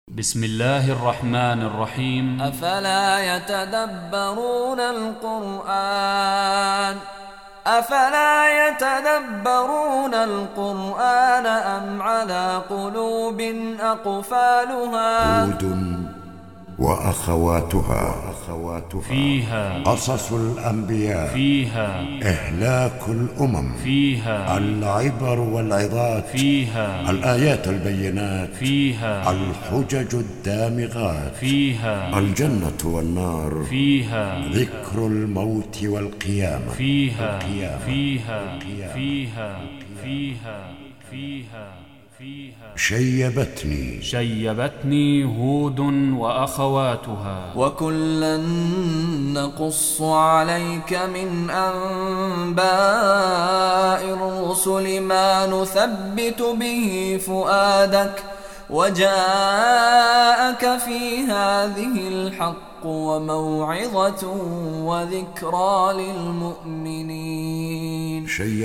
بسم الله الرحمن الرحيم. أفلا يتدبرون القرآن أم على قلوب أقفالها هود وأخواتها فيها قصص الأنبياء، فيها إهلاك الأمم، فيها العبر والعظات، فيها الآيات البينات، فيها الحجج الدامغات، فيها الجنة والنار، فيها ذكر الموت والقيامة، فيها فيها فيها فيها فيها فيها شيبتني هود وأخواتها. وكلا نقص عليك من أنباء الرسل ما نثبت به فؤادك، وجاءك في هذه الحق وموعظة وذكرى للمؤمنين.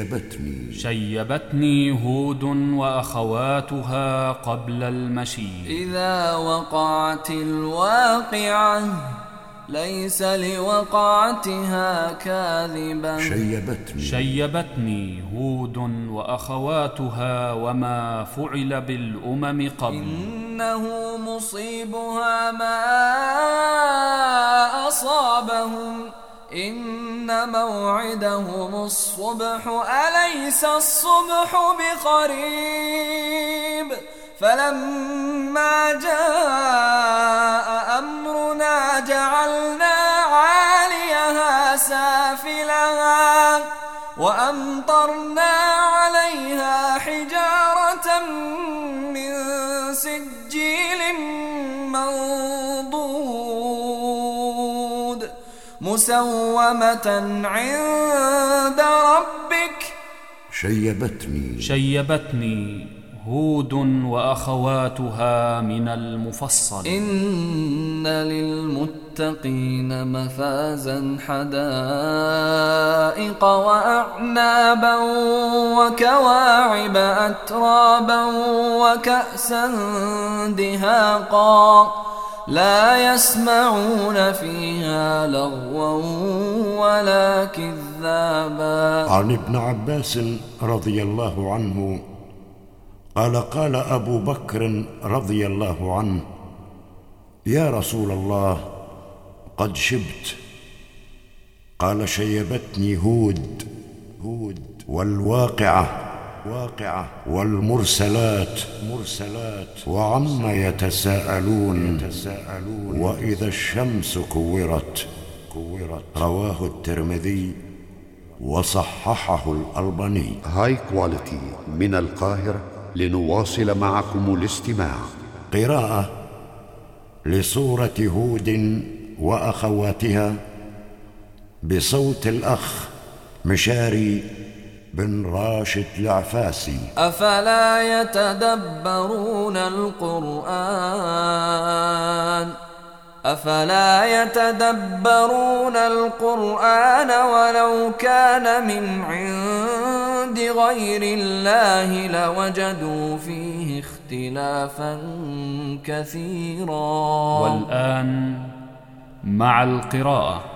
شيبتني هود وأخواتها قبل المشي. إذا وقعت الواقعة ليس لوقعتها كاذبة. شيبتني هود وأخواتها وما فعل بالأمم قبل. إنه مصيبها ما أصابهم إن موعدهم الصبح أليس الصبح بقريب. فلما جاء أمرنا جعلنا عاليها سافلها وأمطرنا عليها حجارة من سجيل منضود مسومة عند ربك. شيبتني هود وأخواتها من المفصل. إن للمتقين مفازا حدائق وأعنابا وكواعب أترابا وكأسا دهاقا لا يسمعون فيها لغوا ولا كذابا. عن ابن عباس رضي الله عنه قال أبو بكر رضي الله عنه: يا رسول الله، قد شبت. قال: شيبتني هود والواقعة والمرسلات وعما يتساءلون وإذا الشمس كورت. رواه الترمذي وصححه الألباني. هاي كواليتي من القاهرة، لنواصل معكم الاستماع. قراءة لسورة هود وأخواتها بصوت الأخ مشاري بن راشد العفاسي. أفلا يتدبرون القرآن ولو كان من عند غير الله لوجدوا فيه اختلافا كثيرا. والآن مع القراءة.